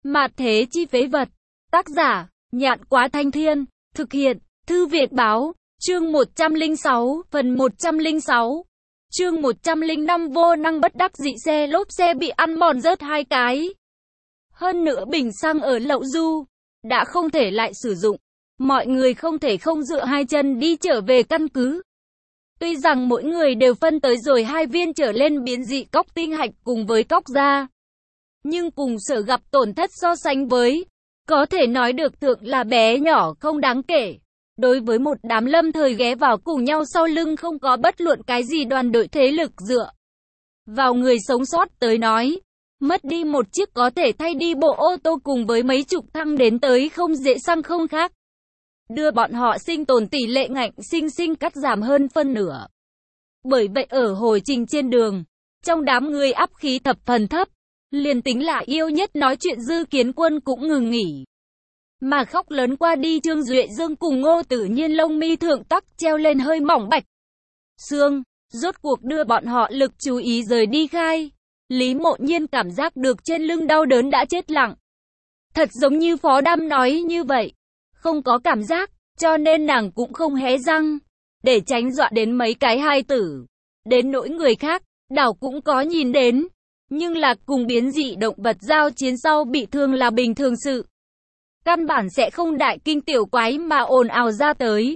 Mạt thế chi phế vật. Tác giả, Nhạn Quá Thanh Thiên. Thực hiện, Thư Việt Báo. Chương 106, phần 106. Chương 105 vô năng bất đắc dĩ xe lốp xe bị ăn mòn rớt 2 cái. Hơn nữa bình xăng ở Lậu Du đã không thể lại sử dụng. Mọi người không thể không dựa hai chân đi trở về căn cứ. Tuy rằng mỗi người đều phân tới rồi 2 viên trở lên biến dị cóc tinh hạch cùng với cóc da, nhưng cùng sở gặp tổn thất so sánh với, có thể nói được thượng là bé nhỏ không đáng kể. Đối với một đám lâm thời ghé vào cùng nhau sau lưng không có bất luận cái gì đoàn đội thế lực dựa vào người sống sót tới nói, mất đi một chiếc có thể thay đi bộ ô tô cùng với mấy chục thăng đến tới không dễ xăng không khác, đưa bọn họ sinh tồn tỷ lệ ngạnh sinh cắt giảm hơn phân nửa. Bởi vậy ở hồi trình trên đường, trong đám người áp khí thập phần thấp, liền tính là yêu nhất nói chuyện Dư Kiến Quân cũng ngừng nghỉ. Mà khóc lớn qua đi Trương Duệ Dương cùng Ngô Tử Nhiên lông mi thượng tắc treo lên hơi mỏng bạch xương, rốt cuộc đưa bọn họ lực chú ý rời đi khai. Lý Mộ Nhiên cảm giác được trên lưng đau đớn đã chết lặng. Thật giống như Phó Đam nói như vậy, không có cảm giác, cho nên nàng cũng không hé răng, để tránh dọa đến mấy cái hài tử. Đến nỗi người khác, đảo cũng có nhìn đến, nhưng là cùng biến dị động vật giao chiến sau bị thương là bình thường sự. Căn bản sẽ không đại kinh tiểu quái mà ồn ào ra tới.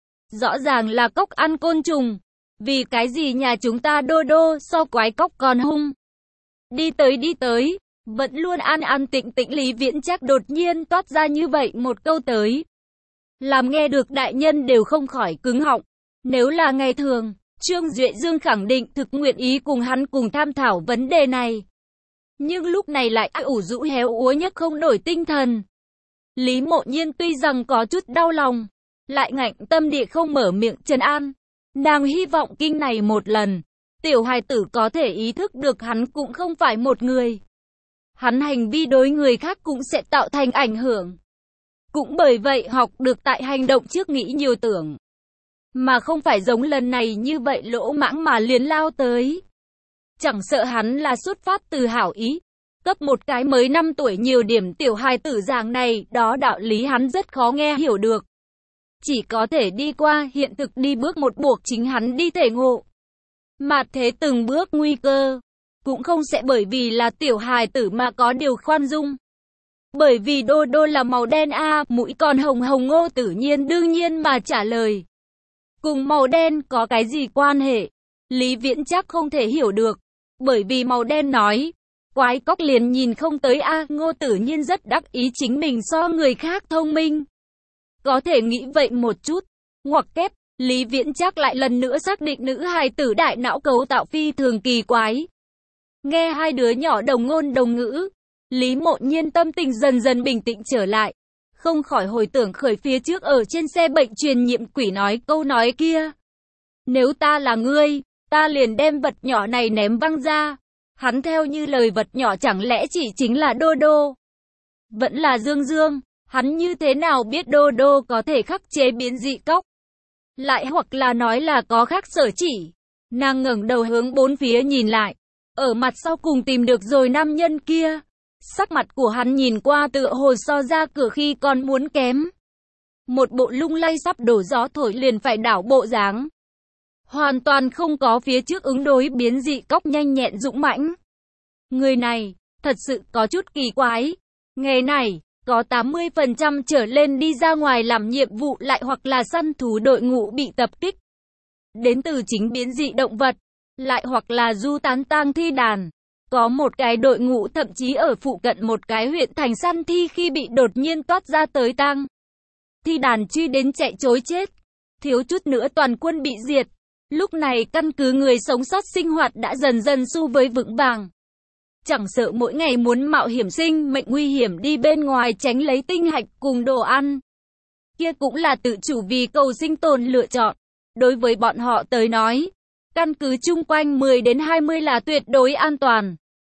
Rõ ràng là cóc ăn côn trùng. Vì cái gì nhà chúng ta đô đô so quái cóc còn hung. Đi tới, vẫn luôn an tĩnh tĩnh Lý Viễn Trác đột nhiên toát ra như vậy một câu tới. Làm nghe được đại nhân đều không khỏi cứng họng. Nếu là ngày thường, Trương Duệ Dương khẳng định thực nguyện ý cùng hắn cùng tham thảo vấn đề này. Nhưng lúc này lại ủ rũ héo úa nhất không nổi tinh thần. Lý Mộ Nhiên tuy rằng có chút đau lòng, lại ngạnh tâm địa không mở miệng trấn an. Nàng hy vọng kinh này một lần, tiểu hài tử có thể ý thức được hắn cũng không phải một người. Hắn hành vi đối người khác cũng sẽ tạo thành ảnh hưởng. Cũng bởi vậy học được tại hành động trước nghĩ nhiều tưởng. Mà không phải giống lần này như vậy lỗ mãng mà liền lao tới. Chẳng sợ hắn là xuất phát từ hảo ý. Cấp một cái mới 5 tuổi nhiều điểm tiểu hài tử giảng này, đó đạo lý hắn rất khó nghe hiểu được. Chỉ có thể đi qua hiện thực đi bước một buộc chính hắn đi thể ngộ. Mạt thế từng bước nguy cơ, cũng không sẽ bởi vì là tiểu hài tử mà có điều khoan dung. Bởi vì đô đô là màu đen mũi còn hồng hồng. Ngô Tử Nhiên đương nhiên mà trả lời. Cùng màu đen có cái gì quan hệ? Lý Viễn Trác không thể hiểu được, bởi vì màu đen nói. Quái cóc liền nhìn không tới Ngô Tử Nhiên rất đắc ý chính mình so người khác thông minh. Có thể nghĩ vậy một chút, ngoặc kép, Lý Viễn Trác lại lần nữa xác định nữ hài tử đại não cấu tạo phi thường kỳ quái. Nghe hai đứa nhỏ đồng ngôn đồng ngữ, Lý Mộ Nhiên tâm tình dần dần bình tĩnh trở lại, không khỏi hồi tưởng khởi phía trước ở trên xe bệnh truyền nhiễm quỷ nói câu nói kia. Nếu ta là ngươi, ta liền đem vật nhỏ này ném văng ra. Hắn theo như lời vật nhỏ chẳng lẽ chỉ chính là đô đô? Vẫn là Dương Dương, hắn như thế nào biết đô đô có thể khắc chế biến dị cóc? Lại hoặc là nói là có khác sở chỉ. Nàng ngẩng đầu hướng bốn phía nhìn lại, ở mặt sau cùng tìm được rồi nam nhân kia. Sắc mặt của hắn nhìn qua tựa hồ so ra cửa khi còn muốn kém. Một bộ lung lay sắp đổ gió thổi liền phải đảo bộ dáng. Hoàn toàn không có phía trước ứng đối biến dị cóc nhanh nhẹn dũng mãnh. Người này, thật sự có chút kỳ quái. Ngày này, có 80% trở lên đi ra ngoài làm nhiệm vụ lại hoặc là săn thú đội ngũ bị tập kích. Đến từ chính biến dị động vật, lại hoặc là du tán tang thi đàn. Có một cái đội ngũ thậm chí ở phụ cận một cái huyện thành săn thi khi bị đột nhiên toát ra tới tang thi đàn truy đến chạy trối chết. Thiếu chút nữa toàn quân bị diệt. Lúc này căn cứ người sống sót sinh hoạt đã dần dần xu với vững vàng. Chẳng sợ mỗi ngày muốn mạo hiểm sinh mệnh nguy hiểm đi bên ngoài tránh lấy tinh hạch cùng đồ ăn. Kia cũng là tự chủ vì cầu sinh tồn lựa chọn. Đối với bọn họ tới nói, căn cứ chung quanh 10 đến 20 là tuyệt đối an toàn.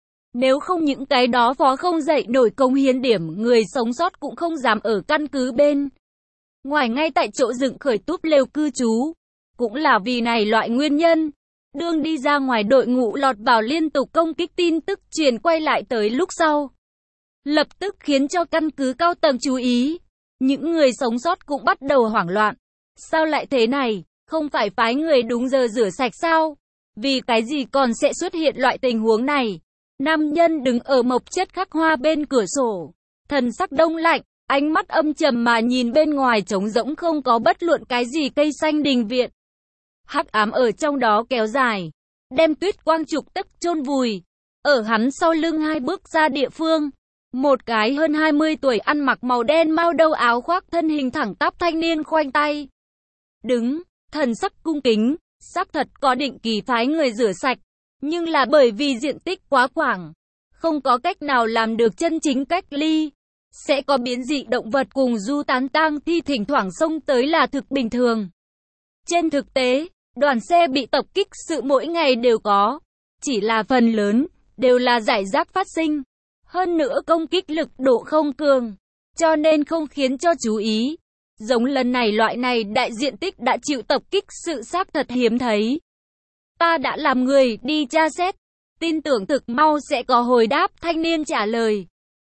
Nếu không những cái đó phó không dậy nổi công hiến điểm, người sống sót cũng không dám ở căn cứ bên ngoài ngay tại chỗ dựng khởi túp lều cư trú. Cũng là vì này loại nguyên nhân, đương đi ra ngoài đội ngũ lọt vào liên tục công kích tin tức truyền quay lại tới lúc sau. lập tức khiến cho căn cứ cao tầng chú ý. Những người sống sót cũng bắt đầu hoảng loạn. Sao lại thế này? Không phải phái người đúng giờ rửa sạch sao? Vì cái gì còn sẽ xuất hiện loại tình huống này? Nam nhân đứng ở mộc chất khắc hoa bên cửa sổ, thần sắc đông lạnh, ánh mắt âm trầm mà nhìn bên ngoài trống rỗng không có bất luận cái gì cây xanh đình viện. Hắc ám ở trong đó kéo dài, đem tuyết quang trục tức chôn vùi. Ở hắn sau lưng hai bước ra địa phương, một cái hơn 20 tuổi ăn mặc màu đen mao đâu áo khoác thân hình thẳng tắp thanh niên khoanh tay đứng, thần sắc cung kính, xác thật có định kỳ phái người rửa sạch, nhưng là bởi vì diện tích quá quảng, không có cách nào làm được chân chính cách ly. Sẽ có biến dị động vật cùng du tán tang thi thỉnh thoảng xông tới là thực bình thường. Trên thực tế, đoàn xe bị tập kích sự mỗi ngày đều có, chỉ là phần lớn đều là rải rác phát sinh. Hơn nữa công kích lực độ không cường, cho nên không khiến cho chú ý. Giống lần này loại này đại diện tích đã chịu tập kích sự xác thật hiếm thấy. Ta đã làm người đi tra xét, tin tưởng thực mau sẽ có hồi đáp, thanh niên trả lời.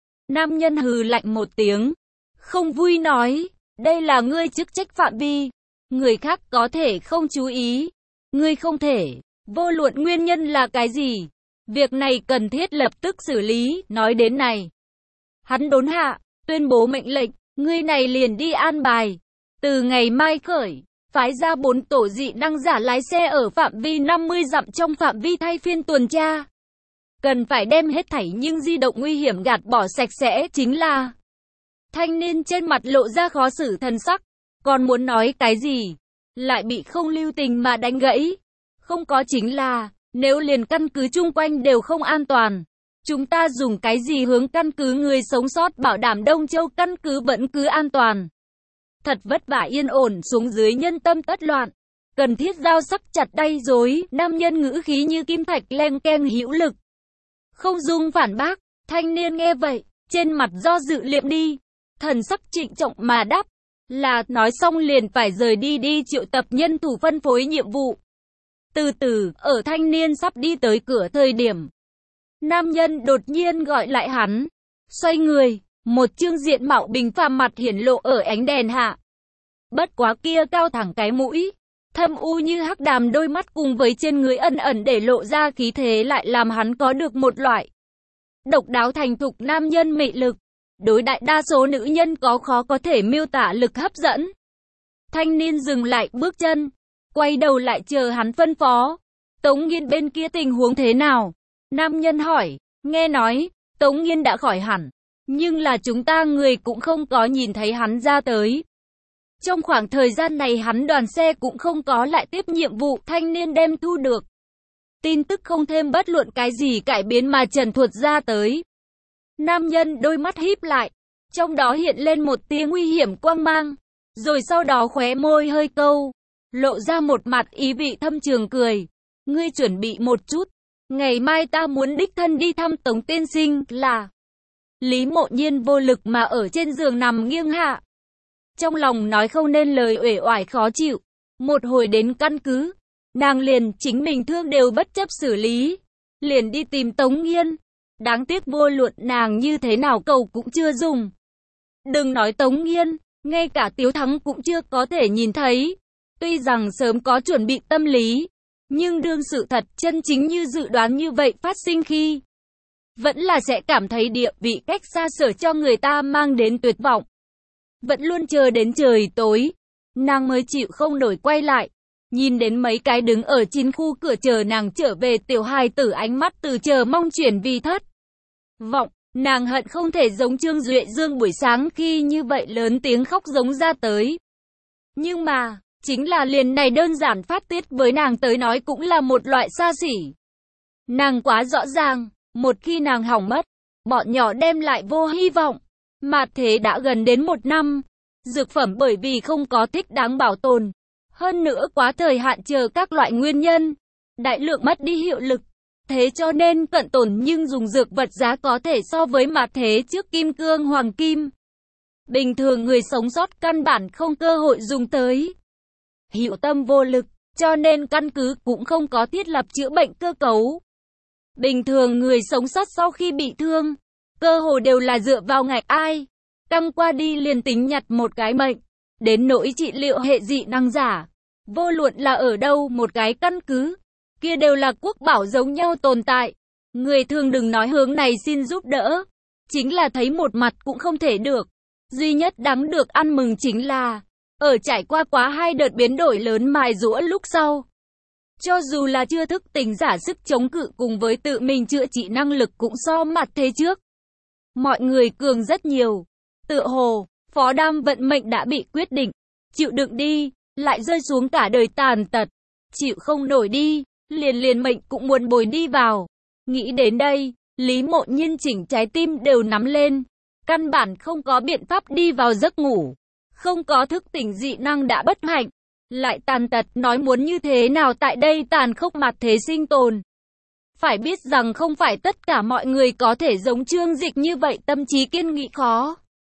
Nam nhân hừ lạnh một tiếng, không vui nói, đây là ngươi chức trách phạm vi, người khác có thể không chú ý, ngươi không thể, vô luận nguyên nhân là cái gì. Việc này cần thiết lập tức xử lý, nói đến này. Hắn đốn hạ, tuyên bố mệnh lệnh, ngươi này liền đi an bài. Từ ngày mai khởi, phái ra 4 tổ dị năng giả lái xe ở phạm vi 50 dặm trong phạm vi thay phiên tuần tra. Cần phải đem hết thảy nhưng di động nguy hiểm gạt bỏ sạch sẽ chính là. Thanh niên trên mặt lộ ra khó xử thần sắc, còn muốn nói cái gì, lại bị không lưu tình mà đánh gãy. Không có chính là, nếu liền căn cứ chung quanh đều không an toàn, chúng ta dùng cái gì hướng căn cứ người sống sót bảo đảm Đông Châu căn cứ vẫn cứ an toàn. Thật vất vả yên ổn xuống dưới nhân tâm tất loạn, cần thiết dao sắc chặt đay dối, nam nhân ngữ khí như kim thạch len keng hữu lực. Không dung phản bác, thanh niên nghe vậy, trên mặt do dự liệm đi, thần sắc trịnh trọng mà đáp, là nói xong liền phải rời đi triệu tập nhân thủ phân phối nhiệm vụ. Từ từ, ở thanh niên sắp đi tới cửa thời điểm, nam nhân đột nhiên gọi lại hắn, xoay người, một chương diện mạo bình phàm mặt hiển lộ ở ánh đèn hạ. Bất quá kia cao thẳng cái mũi, thâm u như hắc đàm đôi mắt cùng với trên người ẩn ẩn để lộ ra khí thế lại làm hắn có được một loại độc đáo thành thục nam nhân mị lực, đối đại đa số nữ nhân khó có thể miêu tả lực hấp dẫn. Thanh niên dừng lại bước chân, quay đầu lại chờ hắn phân phó. Tống Nghiên bên kia tình huống thế nào? Nam nhân hỏi, nghe nói, Tống Nghiên đã khỏi hẳn, nhưng là chúng ta người cũng không có nhìn thấy hắn ra tới. Trong khoảng thời gian này hắn đoàn xe cũng không có lại tiếp nhiệm vụ, thanh niên đem thu được. Tin tức không thêm bất luận cái gì cải biến mà trần thuật ra tới. Nam nhân đôi mắt híp lại, trong đó hiện lên một tia nguy hiểm quang mang, rồi sau đó khóe môi hơi câu, lộ ra một mặt ý vị thâm trường cười. Ngươi chuẩn bị một chút, ngày mai ta muốn đích thân đi thăm Tống tiên sinh là. Lý Mộ Nhiên vô lực mà ở trên giường nằm nghiêng hạ. Trong lòng nói không nên lời uể oải khó chịu. Một hồi đến căn cứ, nàng liền chính mình thương đều bất chấp xử lý, liền đi tìm Tống Nghiên. Đáng tiếc vô luận nàng như thế nào cầu cũng chưa dùng. Đừng nói Tống Nghiên, ngay cả Tiếu Thắng cũng chưa có thể nhìn thấy. Tuy rằng sớm có chuẩn bị tâm lý, nhưng đương sự thật chân chính như dự đoán như vậy phát sinh khi, vẫn là sẽ cảm thấy địa vị cách xa sở cho người ta mang đến tuyệt vọng. Vẫn luôn chờ đến trời tối, nàng mới chịu không nổi quay lại. Nhìn đến mấy cái đứng ở chín khu cửa chờ nàng trở về tiểu hài tử ánh mắt từ chờ mong chuyển vì thất vọng. Nàng hận không thể giống Trương Duệ Dương buổi sáng khi như vậy lớn tiếng khóc giống ra tới. Nhưng mà, chính là liền này đơn giản phát tiết với nàng tới nói cũng là một loại xa xỉ. Nàng quá rõ ràng, một khi nàng hỏng mất, bọn nhỏ đem lại vô hy vọng. Mà thế đã gần đến 1 năm, dược phẩm bởi vì không có thích đáng bảo tồn, hơn nữa quá thời hạn chờ các loại nguyên nhân, đại lượng mất đi hiệu lực. Thế cho nên cận tồn nhưng dùng dược vật giá có thể so với mặt thế trước kim cương hoàng kim. Bình thường người sống sót căn bản không cơ hội dùng tới. Hữu tâm vô lực, cho nên căn cứ cũng không có thiết lập chữa bệnh cơ cấu. Bình thường người sống sót sau khi bị thương, cơ hồ đều là dựa vào ngạch ai. Căng qua đi liền tính nhặt một cái mệnh. Đến nỗi trị liệu hệ dị năng giả. Vô luận là ở đâu một cái căn cứ. Kia đều là quốc bảo giống nhau tồn tại. Người thường đừng nói hướng này xin giúp đỡ. Chính là thấy một mặt cũng không thể được. Duy nhất đáng được ăn mừng chính là ở trải qua quá 2 đợt biến đổi lớn mài giũa lúc sau. Cho dù là chưa thức tỉnh giả sức chống cự cùng với tự mình chữa trị năng lực cũng so mặt thế trước. Mọi người cường rất nhiều. Tựa hồ, Phó Đam vận mệnh đã bị quyết định. Chịu đựng đi, lại rơi xuống cả đời tàn tật. Chịu không nổi đi, liền mệnh cũng muốn bồi đi vào. Nghĩ đến đây, Lý Mộ Nhiên chỉnh trái tim đều nắm lên. Căn bản không có biện pháp đi vào giấc ngủ. Không có thức tỉnh dị năng đã bất hạnh. Lại tàn tật nói muốn như thế nào tại đây tàn khốc mặt thế sinh tồn. Phải biết rằng không phải tất cả mọi người có thể giống Trương Dịch như vậy tâm trí kiên nghị khó.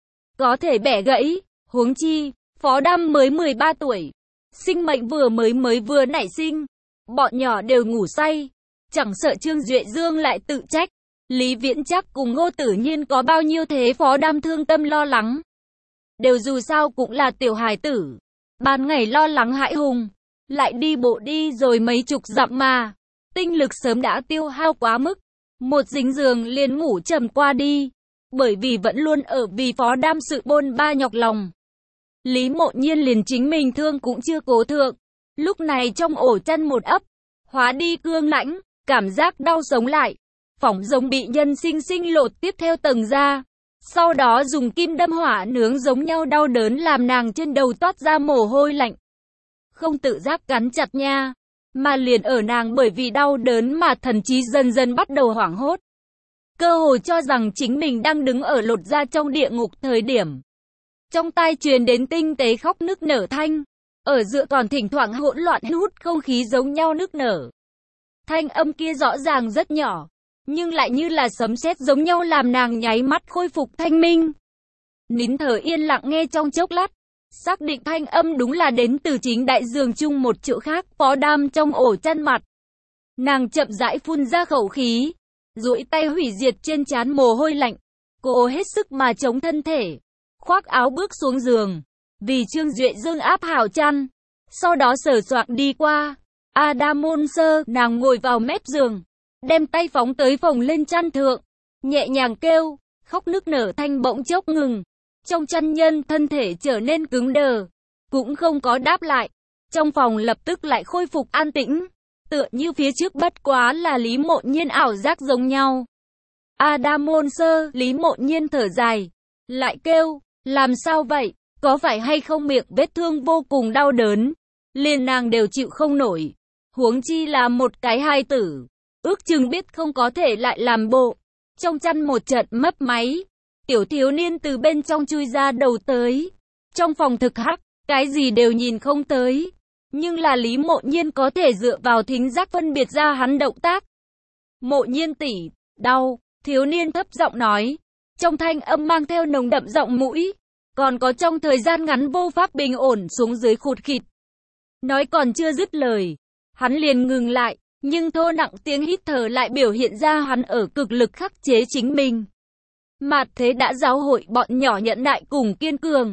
Có thể bẻ gãy, huống chi, Phó Đam mới 13 tuổi. Sinh mệnh vừa nảy sinh. Bọn nhỏ đều ngủ say. Chẳng sợ Trương Duệ Dương lại tự trách. Lý Viễn Trác cùng Ngô Tử Nhiên có bao nhiêu thế Phó Đam thương tâm lo lắng. Đều dù sao cũng là tiểu hài tử. Ban ngày lo lắng hãi hùng. Lại đi bộ đi rồi mấy chục dặm mà. Tinh lực sớm đã tiêu hao quá mức. Một dính giường liền ngủ trầm qua đi. Bởi vì vẫn luôn ở vì Phó Đam sự bôn ba nhọc lòng. Lý Mộ Nhiên liền chính mình thương cũng chưa cố thượng. Lúc này trong ổ chăn một ấp. Hóa đi cương lãnh. Cảm giác đau sống lại. Phỏng giống bị nhân sinh sinh lột tiếp theo tầng da. Sau đó dùng kim đâm hỏa nướng giống nhau đau đớn làm nàng trên đầu toát ra mồ hôi lạnh. Không tự giác cắn chặt nha. Mà liền ở nàng bởi vì đau đớn mà thần trí dần dần bắt đầu hoảng hốt. Cơ hồ cho rằng chính mình đang đứng ở lột da trong địa ngục thời điểm. Trong tai truyền đến tinh tế khóc nức nở thanh. Ở giữa còn thỉnh thoảng hỗn loạn hút không khí giống nhau nức nở. Thanh âm kia rõ ràng rất nhỏ. Nhưng lại như là sấm sét giống nhau làm nàng nháy mắt khôi phục thanh minh. Nín thở yên lặng nghe trong chốc lát. Xác định thanh âm đúng là đến từ chính đại giường chung một chỗ khác Phó Đam trong ổ chăn mặt. Nàng chậm rãi phun ra khẩu khí. Duỗi tay hủy diệt trên trán mồ hôi lạnh. Cô hết sức mà chống thân thể. Khoác áo bước xuống giường. Vì Trương Duệ Dương áp hảo chăn. Sau đó sờ soạng đi qua. Adam môn sơ nàng ngồi vào mép giường. Đem tay phóng tới phồng lên chăn thượng. Nhẹ nhàng kêu. Khóc nức nở thanh bỗng chốc ngừng. Trong chăn nhân thân thể trở nên cứng đờ. Cũng không có đáp lại. Trong phòng lập tức lại khôi phục an tĩnh. Tựa như phía trước bất quá là Lý Mộ Nhiên ảo giác giống nhau. Adam môn sơ, Lý Mộ Nhiên thở dài. Lại kêu, làm sao vậy? Có phải hay không miệng vết thương vô cùng đau đớn? Liền nàng đều chịu không nổi. Huống chi là một cái hài tử. Ước chừng biết không có thể lại làm bộ. Trong chăn một trận mấp máy. Tiểu thiếu niên từ bên trong chui ra đầu tới. Trong phòng thực hắc, cái gì đều nhìn không tới. Nhưng là Lý Mộ Nhiên có thể dựa vào thính giác phân biệt ra hắn động tác. Mộ Nhiên tỷ, đau, thiếu niên thấp giọng nói. Trong thanh âm mang theo nồng đậm giọng mũi. Còn có trong thời gian ngắn vô pháp bình ổn xuống dưới khụt khịt. Nói còn chưa dứt lời. Hắn liền ngừng lại. Nhưng thô nặng tiếng hít thở lại biểu hiện ra hắn ở cực lực khắc chế chính mình. Mạt thế đã giáo hội bọn nhỏ nhẫn nại cùng kiên cường.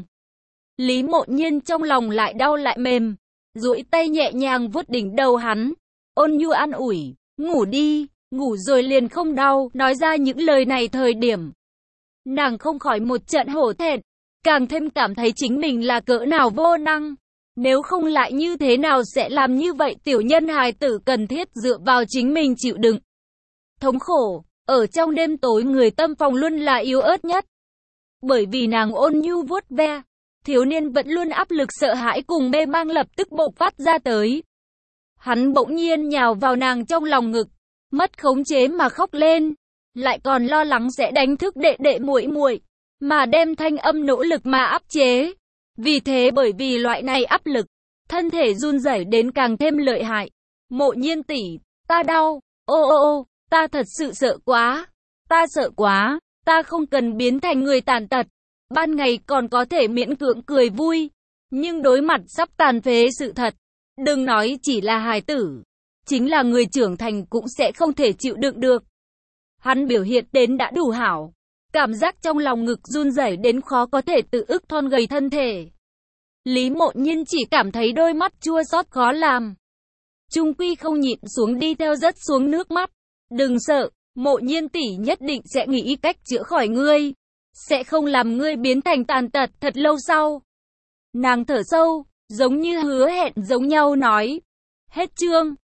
Lý Mộ Nhiên trong lòng lại đau lại mềm. Duỗi tay nhẹ nhàng vuốt đỉnh đầu hắn. Ôn nhu an ủi. Ngủ đi, ngủ rồi liền không đau. Nói ra những lời này thời điểm. Nàng không khỏi một trận hổ thẹn. Càng thêm cảm thấy chính mình là cỡ nào vô năng. Nếu không lại như thế nào sẽ làm như vậy tiểu nhân hài tử cần thiết dựa vào chính mình chịu đựng. Thống khổ, ở trong đêm tối người tâm phòng luôn là yếu ớt nhất. Bởi vì nàng ôn nhu vuốt ve, thiếu niên vẫn luôn áp lực sợ hãi cùng mê mang lập tức bộc phát ra tới. Hắn bỗng nhiên nhào vào nàng trong lòng ngực, mất khống chế mà khóc lên, lại còn lo lắng sẽ đánh thức đệ đệ muội muội, mà đem thanh âm nỗ lực mà áp chế. Vì thế bởi vì loại này áp lực, thân thể run rẩy đến càng thêm lợi hại. Mộ Nhiên tỷ, ta đau, ô, ta thật sự sợ quá, ta sợ quá, ta không cần biến thành người tàn tật. Ban ngày còn có thể miễn cưỡng cười vui, nhưng đối mặt sắp tàn phế sự thật, đừng nói chỉ là hài tử, chính là người trưởng thành cũng sẽ không thể chịu đựng được. Hắn biểu hiện đến đã đủ hảo, Cảm giác trong lòng ngực run rẩy đến khó có thể tự ức thon gầy thân thể. Lý Mộ Nhiên chỉ cảm thấy đôi mắt chua xót khó làm. Trung quy không nhịn xuống đi theo rớt xuống nước mắt. Đừng sợ, Mộ Nhiên tỷ nhất định sẽ nghĩ cách chữa khỏi ngươi. Sẽ không làm ngươi biến thành tàn tật thật lâu sau. Nàng thở sâu, giống như hứa hẹn giống nhau nói. Hết chương.